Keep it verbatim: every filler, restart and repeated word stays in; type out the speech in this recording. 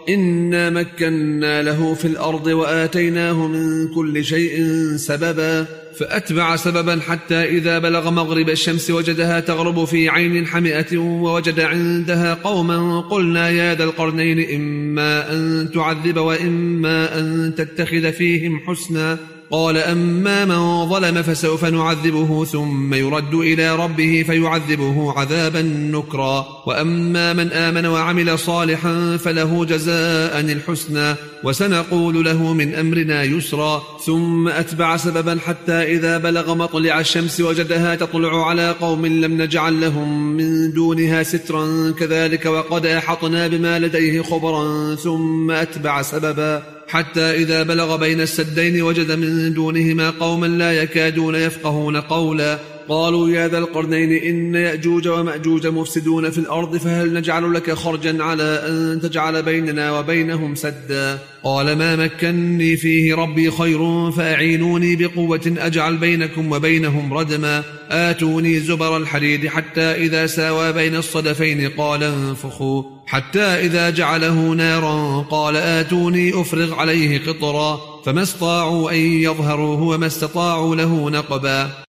إنا مكنا له في الأرض وآتيناه من كل شيء سببا فأتبع سببا حتى إذا بلغ مغرب الشمس وجدها تغرب في عين حمئة ووجد عندها قوما قلنا يا ذا القرنين إما أن تعذب وإما أن تتخذ فيهم حسنا قال أما من ظلم فسوف نعذبه ثم يرد إلى ربه فيعذبه عذابا نكرا وأما من آمن وعمل صالحا فله جزاء الحسنى وسنقول له من أمرنا يسرا ثم أتبع سببا حتى إذا بلغ مطلع الشمس وجدها تطلع على قوم لم نجعل لهم من دونها سترا كذلك وقد أحطنا بما لديه خبرا ثم أتبع سببا حتى إذا بلغ بين السدين وجد من دونهما قوما لا يكادون يفقهون قولا قالوا يا ذا القرنين إن يأجوج ومأجوج مفسدون في الأرض فهل نجعل لك خرجا على أن تجعل بيننا وبينهم سدا قال ما مكني فيه ربي خير فأعينوني بقوة أجعل بينكم وبينهم ردما آتوني زبر الحديد حتى إذا ساوى بين الصدفين قال انفخوا حتى إذا جعله نارا قال آتوني أفرغ عليه قطرا فما استطاعوا أن يظهروه وما استطاعوا له نقبا